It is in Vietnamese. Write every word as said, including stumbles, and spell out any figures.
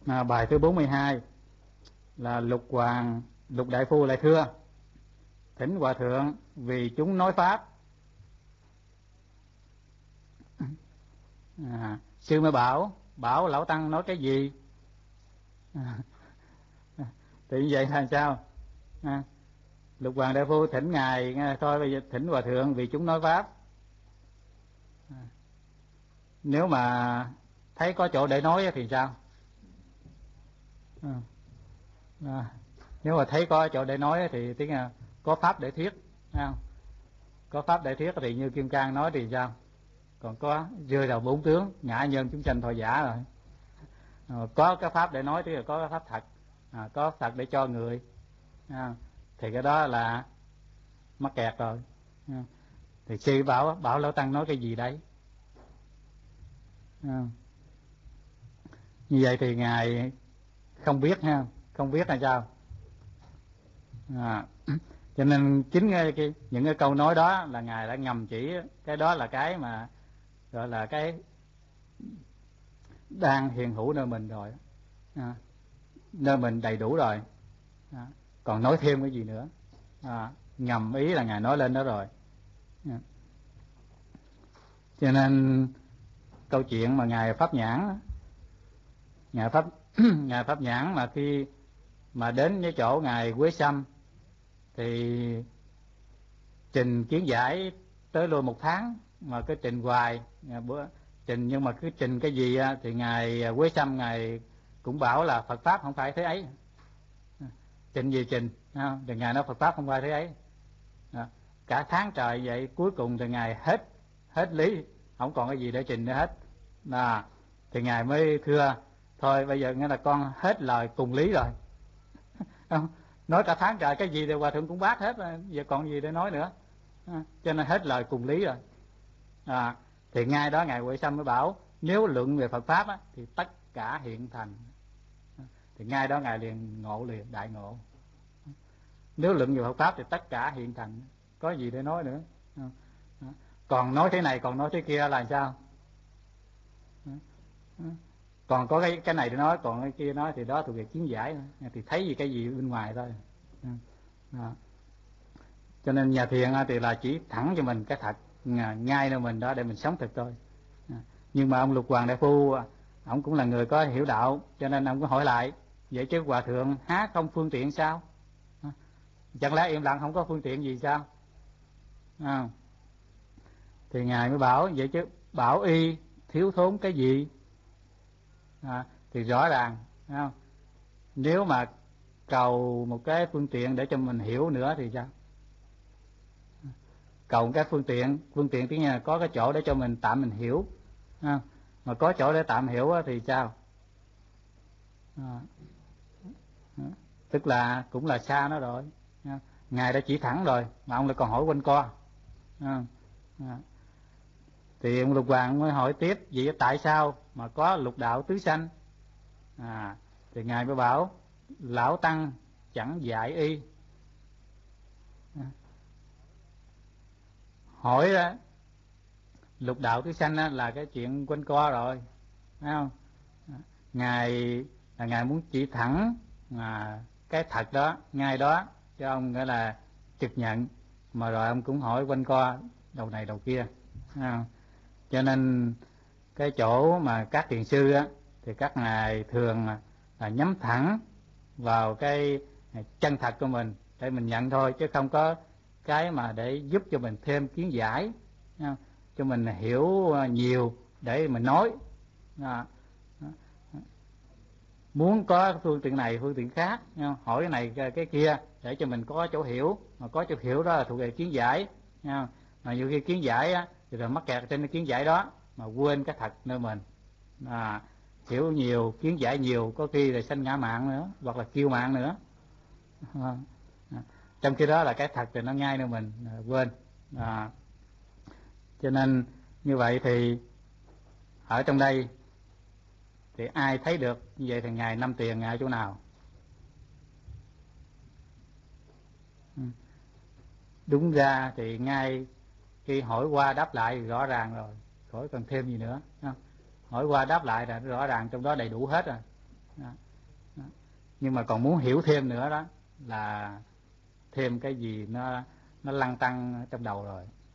À, bài thứ bốn mươi hai là Lục Hoàng Lục Đại Phu lại thưa: thỉnh Hòa Thượng vì chúng nói pháp. À, sư mới bảo bảo lão tăng nói cái gì? À, thì như vậy là sao? À, Lục Hoàng Đại Phu thỉnh ngài thôi, bây giờ thỉnh Hòa Thượng vì chúng nói pháp. À, nếu mà thấy có chỗ để nói thì sao? À, à, nếu mà thấy có chỗ để nói thì tiếng là có pháp để thuyết, không? Có pháp để thuyết thì như Kim Cang nói thì sao? Còn có rơi đầu bốn tướng, ngã nhân chúng sanh thọ giả rồi. À, có cái pháp để nói tức là có cái pháp thật, à, có thật để cho người, à, thì cái đó là mắc kẹt rồi. À, thì sư bảo bảo lão tăng nói cái gì đấy? À, như vậy thì ngài không biết ha, không biết là sao? À, cho nên chính cái, cái những cái câu nói đó là ngài đã ngầm chỉ cái đó là cái mà gọi là cái đang hiện hữu nơi mình rồi, à, nơi mình đầy đủ rồi, à, còn nói thêm cái gì nữa? À, ngầm ý là ngài nói lên đó rồi. À, cho nên câu chuyện mà ngài Pháp Nhãn, ngài Pháp ngài Pháp Nhãn mà khi mà đến với chỗ ngài Quế Sâm thì trình kiến giải tới luôn một tháng mà cứ trình hoài, bữa trình nhưng mà cứ trình cái gì thì ngài Quế Sâm ngài cũng bảo là Phật pháp không phải thế ấy. Trình gì trình, không? Thì ngài nói Phật pháp không phải thế ấy. À, cả tháng trời vậy cuối cùng thì ngài hết hết lý, không còn cái gì để trình nữa hết. À, thì ngài mới thưa thôi bây giờ nghĩa là con hết lời cùng lý rồi. Nói cả tháng trời cái gì thì Hòa Thượng cũng bác hết rồi, giờ còn gì để nói nữa. À, cho nên hết lời cùng lý rồi. À, thì ngay đó ngài Huệ Sâm mới bảo nếu luận về Phật pháp á, thì tất cả hiện thành. À, thì ngay đó ngài liền ngộ liền, đại ngộ. Nếu luận về Phật pháp thì tất cả hiện thành, có gì để nói nữa. À, à, còn nói thế này còn nói thế kia là sao? À, à, còn có cái cái này để nói, còn cái kia nói thì đó thuộc về kiến giải, thì thấy gì cái gì bên ngoài thôi. À, à. Cho nên nhà thiền thì là chỉ thẳng cho mình cái thật ngay nơi mình đó để mình sống thực thôi. À, nhưng mà ông Lục Hoàng Đại Phu ông cũng là người có hiểu đạo, cho nên ông có hỏi lại vậy chứ Hòa Thượng há không phương tiện sao? À, chẳng lẽ im lặng không có phương tiện gì sao? À, thì ngài mới bảo vậy chứ bảo y thiếu thốn cái gì? À, thì rõ ràng không? Nếu mà cầu một cái phương tiện để cho mình hiểu nữa thì sao? Cầu cái phương tiện, phương tiện tiếng là có cái chỗ để cho mình tạm mình hiểu, à, mà có chỗ để tạm hiểu thì sao? À, tức là cũng là xa nó rồi. À, ngài đã chỉ thẳng rồi mà ông lại còn hỏi quanh co. À, à. Thì ông Lục Hoàng mới hỏi tiếp vậy tại sao mà có lục đạo tứ sanh? À, thì ngài mới bảo lão tăng chẳng dạy y. À, hỏi đó, lục đạo tứ sanh là cái chuyện quanh co rồi, phải không? À, ngài là ngài muốn chỉ thẳng mà cái thật đó ngay đó cho ông nghĩa là trực nhận, mà rồi ông cũng hỏi quanh co đầu này đầu kia. À, cho nên cái chỗ mà các thiền sư á thì các ngài thường là nhắm thẳng vào cái chân thật của mình để mình nhận thôi, chứ không có cái mà để giúp cho mình thêm kiến giải, cho mình hiểu nhiều để mình nói. À, muốn có phương tiện này phương tiện khác, hỏi cái này cái, cái kia để cho mình có chỗ hiểu, mà có chỗ hiểu đó là thuộc về kiến giải. Mà nhiều khi kiến giải á, thì rồi mắc kẹt trên cái kiến giải đó mà quên cái thật nơi mình. À, hiểu nhiều kiến giải nhiều có khi là sanh ngã mạn nữa hoặc là kiêu mạn nữa. À, à, trong khi đó là cái thật thì nó ngay nơi mình, à, quên. À, cho nên như vậy thì ở trong đây thì ai thấy được như vậy thì ngài năm tiền ngài ở chỗ nào? Ừ. Đúng ra thì ngay khi hỏi qua đáp lại thì rõ ràng rồi, khỏi cần thêm gì nữa. Hỏi qua đáp lại là rõ ràng trong đó đầy đủ hết rồi. Đó. Đó. Nhưng mà còn muốn hiểu thêm nữa đó là thêm cái gì nó nó lăn tăn trong đầu rồi.